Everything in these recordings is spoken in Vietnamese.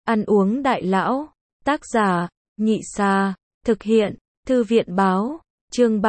Ăn uống đại lão. Tác giả, Nhị Xà. Thực hiện, Thư viện báo. Chương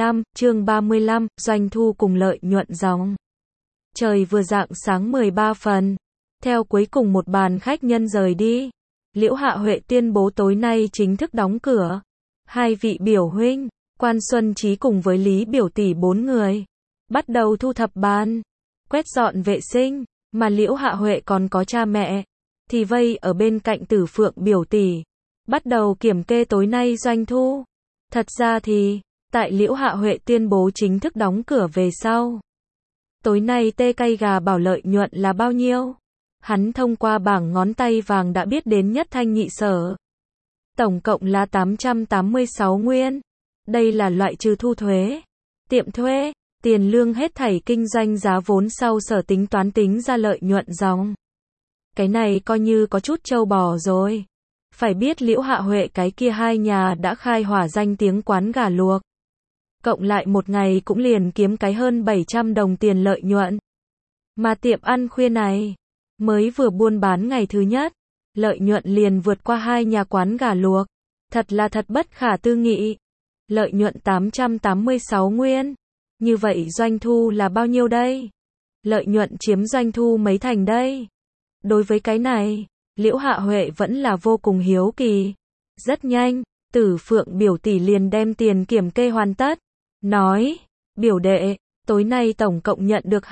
35, doanh thu cùng lợi nhuận dòng. Trời vừa rạng sáng 13 phần. Theo cuối cùng một bàn khách nhân rời đi, Liễu Hạ Huệ tuyên bố tối nay chính thức đóng cửa. Hai vị biểu huynh, Quan Xuân Trí cùng với Lý biểu tỷ 4 người, bắt đầu thu thập bàn, quét dọn vệ sinh, mà Liễu Hạ Huệ còn có cha mẹ, thì vây ở bên cạnh Tử Phượng biểu tỷ, bắt đầu kiểm kê tối nay doanh thu. Thật ra thì, tại Liễu Hạ Huệ tuyên bố chính thức đóng cửa về sau, tối nay tê cay gà bảo lợi nhuận là bao nhiêu? Hắn thông qua bảng ngón tay vàng đã biết đến nhất thanh nhị sở. Tổng cộng là 886 nguyên. Đây là loại trừ thu thuế, tiệm thuế, tiền lương hết thảy kinh doanh giá vốn sau sở tính toán tính ra lợi nhuận dòng. Cái này coi như có chút trâu bò rồi. Phải biết Liễu Hạ Huệ cái kia hai nhà đã khai hỏa danh tiếng quán gà luộc. Cộng lại một ngày cũng liền kiếm cái hơn 700 đồng tiền lợi nhuận. Mà tiệm ăn khuya này, mới vừa buôn bán ngày thứ nhất, lợi nhuận liền vượt qua hai nhà quán gà luộc. Thật là thật bất khả tư nghị. Lợi nhuận 886 nguyên. Như vậy doanh thu là bao nhiêu đây? Lợi nhuận chiếm doanh thu mấy thành đây? Đối với cái này, Liễu Hạ Huệ vẫn là vô cùng hiếu kỳ. Rất nhanh, Tử Phượng biểu tỷ liền đem tiền kiểm kê hoàn tất. Nói, biểu đệ, tối nay tổng cộng nhận được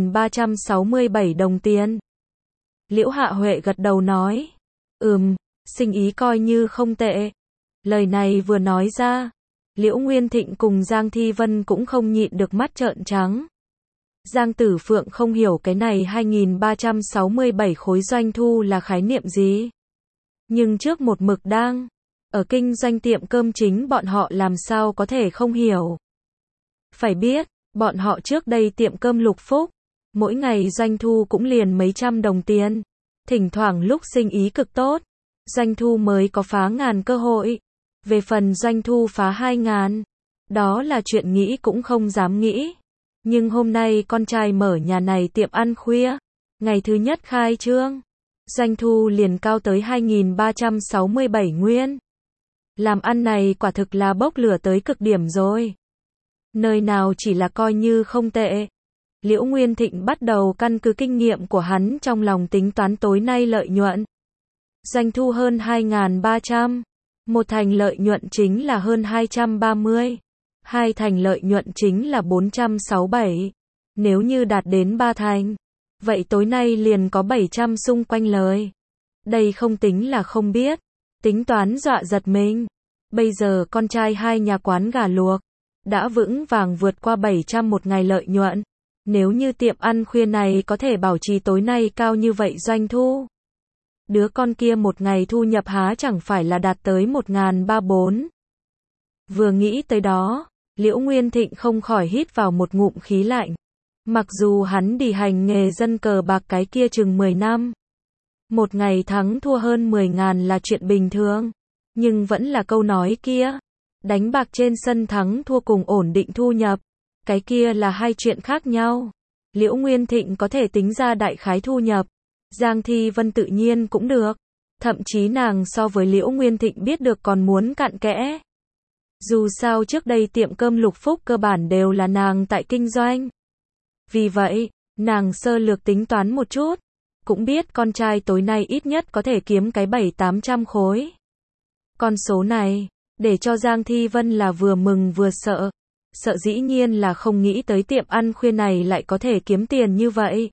2.367 đồng tiền. Liễu Hạ Huệ gật đầu nói, sinh ý coi như không tệ. Lời này vừa nói ra, Liễu Nguyên Thịnh cùng Giang Thi Vân cũng không nhịn được mắt trợn trắng. Giang Tử Phượng không hiểu cái này 2.367 khối doanh thu là khái niệm gì. Nhưng trước một mực đang ở kinh doanh tiệm cơm chính bọn họ làm sao có thể không hiểu. Phải biết, bọn họ trước đây tiệm cơm Lục Phúc, mỗi ngày doanh thu cũng liền mấy trăm đồng tiền. Thỉnh thoảng lúc sinh ý cực tốt, doanh thu mới có phá ngàn cơ hội. Về phần doanh thu phá 2.000, đó là chuyện nghĩ cũng không dám nghĩ. Nhưng hôm nay con trai mở nhà này tiệm ăn khuya, ngày thứ nhất khai trương, doanh thu liền cao tới 2.367 nguyên. Làm ăn này quả thực là bốc lửa tới cực điểm rồi. Nơi nào chỉ là coi như không tệ. Liễu Nguyên Thịnh bắt đầu căn cứ kinh nghiệm của hắn trong lòng tính toán tối nay lợi nhuận. Doanh thu hơn 2.300. Một thành lợi nhuận chính là hơn 230. Hai thành lợi nhuận chính là 467. Nếu như đạt đến 3 thành, vậy tối nay liền có 700 xung quanh lời. Đây không tính là không biết. Tính toán dọa giật mình. Bây giờ con trai hai nhà quán gà luộc đã vững vàng vượt qua 700 một ngày lợi nhuận. Nếu như tiệm ăn khuya này có thể bảo trì tối nay cao như vậy doanh thu, đứa con kia một ngày thu nhập há chẳng phải là đạt tới 1.340. Vừa nghĩ tới đó, Liễu Nguyên Thịnh không khỏi hít vào một ngụm khí lạnh. Mặc dù hắn đi hành nghề dân cờ bạc cái kia chừng 10 năm, một ngày thắng thua hơn 10.000 là chuyện bình thường, nhưng vẫn là câu nói kia, đánh bạc trên sân thắng thua cùng ổn định thu nhập, cái kia là hai chuyện khác nhau. Liễu Nguyên Thịnh có thể tính ra đại khái thu nhập, Giang Thi Vân tự nhiên cũng được, thậm chí nàng so với Liễu Nguyên Thịnh biết được còn muốn cặn kẽ. Dù sao trước đây tiệm cơm Lục Phúc cơ bản đều là nàng tại kinh doanh. Vì vậy, nàng sơ lược tính toán một chút, cũng biết con trai tối nay ít nhất có thể kiếm cái 700-800 khối. Con số này, để cho Giang Thi Vân là vừa mừng vừa sợ. Sợ dĩ nhiên là không nghĩ tới tiệm ăn khuya này lại có thể kiếm tiền như vậy.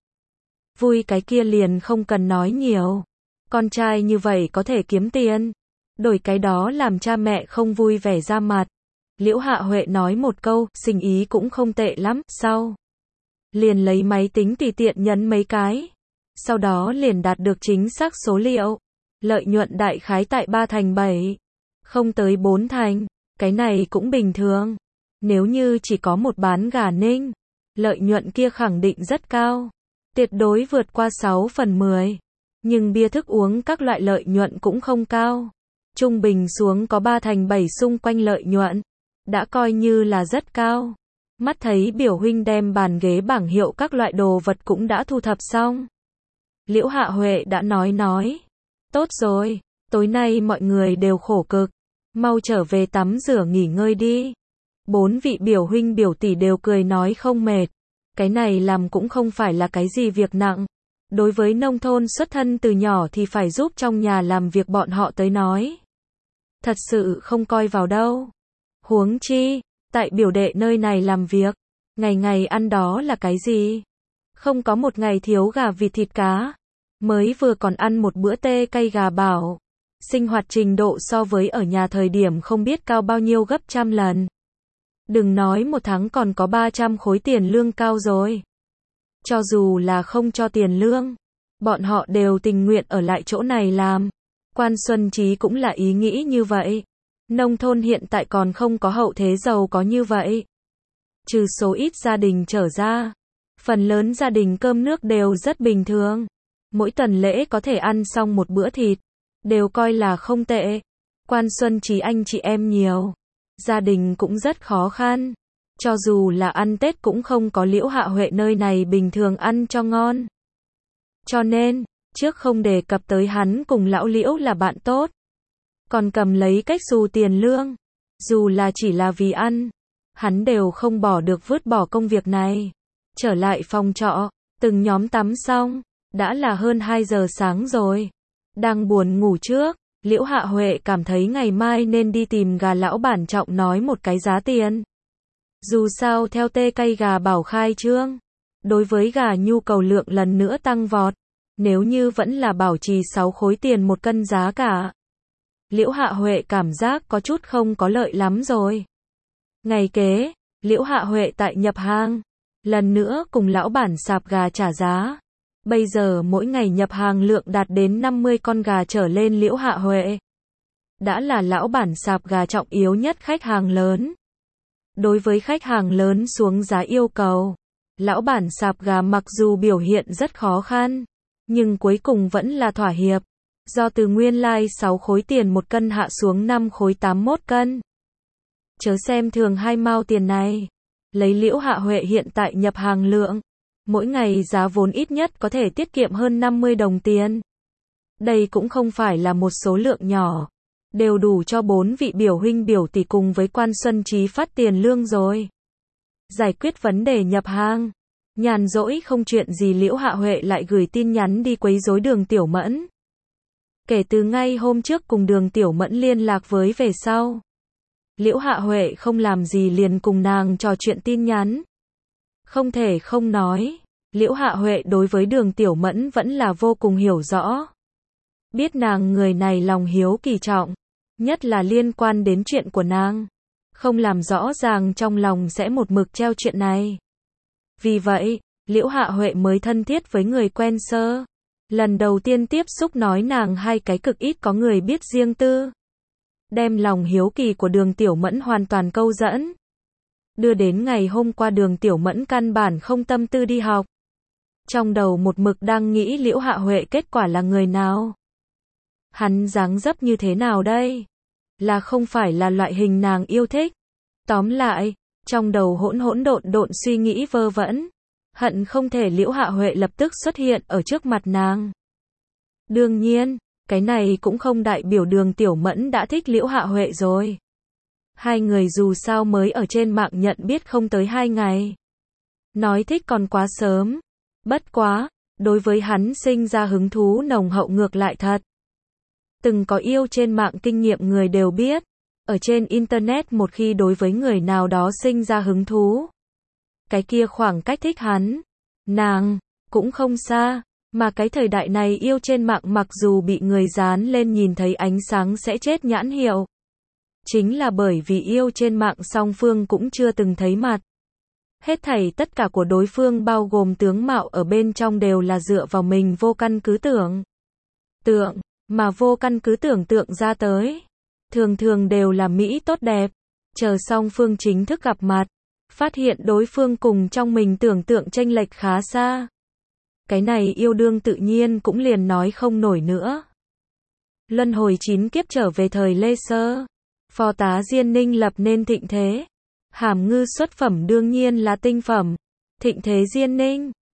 Vui cái kia liền không cần nói nhiều. Con trai như vậy có thể kiếm tiền. Đổi cái đó làm cha mẹ không vui vẻ ra mặt. Liễu Hạ Huệ nói một câu, sinh ý cũng không tệ lắm, sau. Liền lấy máy tính tùy tiện nhấn mấy cái. Sau đó liền đạt được chính xác số liệu. Lợi nhuận đại khái tại 3 thành 7. Không tới 4 thành. Cái này cũng bình thường. Nếu như chỉ có một bán gà ninh, lợi nhuận kia khẳng định rất cao. Tuyệt đối vượt qua 6 phần 10. Nhưng bia thức uống các loại lợi nhuận cũng không cao. Trung bình xuống có 3 thành 7 xung quanh lợi nhuận. Đã coi như là rất cao. Mắt thấy biểu huynh đem bàn ghế bảng hiệu các loại đồ vật cũng đã thu thập xong. Liễu Hạ Huệ đã nói. Tốt rồi, tối nay mọi người đều khổ cực, mau trở về tắm rửa nghỉ ngơi đi. 4 vị biểu huynh biểu tỷ đều cười nói không mệt. Cái này làm cũng không phải là cái gì việc nặng. Đối với nông thôn xuất thân từ nhỏ thì phải giúp trong nhà làm việc bọn họ tới nói. Thật sự không coi vào đâu. Huống chi, tại biểu đệ nơi này làm việc, ngày ngày ăn đó là cái gì? Không có một ngày thiếu gà vịt thịt cá. Mới vừa còn ăn một bữa tê cay gà bảo. Sinh hoạt trình độ so với ở nhà thời điểm không biết cao bao nhiêu gấp trăm lần. Đừng nói một tháng còn có 300 khối tiền lương cao rồi. Cho dù là không cho tiền lương, bọn họ đều tình nguyện ở lại chỗ này làm. Quan Xuân Trí cũng là ý nghĩ như vậy. Nông thôn hiện tại còn không có hậu thế giàu có như vậy. Trừ số ít gia đình trở ra, phần lớn gia đình cơm nước đều rất bình thường. Mỗi tuần lễ có thể ăn xong một bữa thịt, đều coi là không tệ. Quan Xuân Trí anh chị em nhiều, gia đình cũng rất khó khăn. Cho dù là ăn Tết cũng không có Liễu Hạ Huệ nơi này bình thường ăn cho ngon. Cho nên, trước không đề cập tới hắn cùng lão Liễu là bạn tốt, còn cầm lấy cách xù tiền lương, dù là chỉ là vì ăn, hắn đều không bỏ được vứt bỏ công việc này. Trở lại phòng trọ, từng nhóm tắm xong, đã là hơn 2 giờ sáng rồi. Đang buồn ngủ trước, Liễu Hạ Huệ cảm thấy ngày mai nên đi tìm gà lão bản Trọng nói một cái giá tiền. Dù sao theo tê cay gà bảo khai trương, đối với gà nhu cầu lượng lần nữa tăng vọt, nếu như vẫn là bảo trì 6 khối tiền một cân giá cả. Liễu Hạ Huệ cảm giác có chút không có lợi lắm rồi. Ngày kế, Liễu Hạ Huệ tại nhập hàng, lần nữa cùng lão bản sạp gà trả giá. Bây giờ mỗi ngày nhập hàng lượng đạt đến 50 con gà trở lên. Liễu Hạ Huệ đã là lão bản sạp gà trọng yếu nhất khách hàng lớn. Đối với khách hàng lớn xuống giá yêu cầu, lão bản sạp gà mặc dù biểu hiện rất khó khăn, nhưng cuối cùng vẫn là thỏa hiệp. Do từ nguyên lai 6 khối tiền một cân hạ xuống 5 khối 81 cân. Chớ xem thường 2 mao tiền này. Lấy Liễu Hạ Huệ hiện tại nhập hàng lượng, mỗi ngày giá vốn ít nhất có thể tiết kiệm hơn 50 đồng tiền. Đây cũng không phải là một số lượng nhỏ, đều đủ cho 4 vị biểu huynh biểu tỷ cùng với Quan Xuân Trí phát tiền lương rồi. Giải quyết vấn đề nhập hàng, nhàn rỗi không chuyện gì Liễu Hạ Huệ lại gửi tin nhắn đi quấy rối Đường Tiểu Mẫn. Kể từ ngay hôm trước cùng Đường Tiểu Mẫn liên lạc với về sau, Liễu Hạ Huệ không làm gì liền cùng nàng trò chuyện tin nhắn. Không thể không nói, Liễu Hạ Huệ đối với Đường Tiểu Mẫn vẫn là vô cùng hiểu rõ. Biết nàng người này lòng hiếu kỳ trọng, nhất là liên quan đến chuyện của nàng. Không làm rõ ràng trong lòng sẽ một mực treo chuyện này. Vì vậy, Liễu Hạ Huệ mới thân thiết với người quen sơ. Lần đầu tiên tiếp xúc nói nàng hai cái cực ít có người biết riêng tư. Đem lòng hiếu kỳ của Đường Tiểu Mẫn hoàn toàn câu dẫn. Đưa đến ngày hôm qua Đường Tiểu Mẫn căn bản không tâm tư đi học. Trong đầu một mực đang nghĩ Liễu Hạ Huệ kết quả là người nào. Hắn dáng dấp như thế nào đây? Là không phải là loại hình nàng yêu thích. Tóm lại, trong đầu hỗn độn suy nghĩ vơ vẩn. Hận không thể Liễu Hạ Huệ lập tức xuất hiện ở trước mặt nàng. Đương nhiên, cái này cũng không đại biểu Đường Tiểu Mẫn đã thích Liễu Hạ Huệ rồi. Hai người dù sao mới ở trên mạng nhận biết không tới 2 ngày. Nói thích còn quá sớm. Bất quá, đối với hắn sinh ra hứng thú nồng hậu ngược lại thật. Từng có yêu trên mạng kinh nghiệm người đều biết. Ở trên Internet một khi đối với người nào đó sinh ra hứng thú, cái kia khoảng cách thích hắn, nàng, cũng không xa. Mà cái thời đại này yêu trên mạng mặc dù bị người dán lên nhìn thấy ánh sáng sẽ chết nhãn hiệu. Chính là bởi vì yêu trên mạng song phương cũng chưa từng thấy mặt. Hết thảy tất cả của đối phương bao gồm tướng mạo ở bên trong đều là dựa vào mình vô căn cứ tưởng tượng, mà vô căn cứ tưởng tượng ra tới. Thường thường đều là mỹ tốt đẹp. Chờ song phương chính thức gặp mặt, phát hiện đối phương cùng trong mình tưởng tượng chênh lệch khá xa. Cái này yêu đương tự nhiên cũng liền nói không nổi nữa. Luân hồi 9 kiếp trở về thời Lê Sơ. Phò tá Diên Ninh lập nên thịnh thế. Hàm Ngư xuất phẩm đương nhiên là tinh phẩm. Thịnh thế Diên Ninh,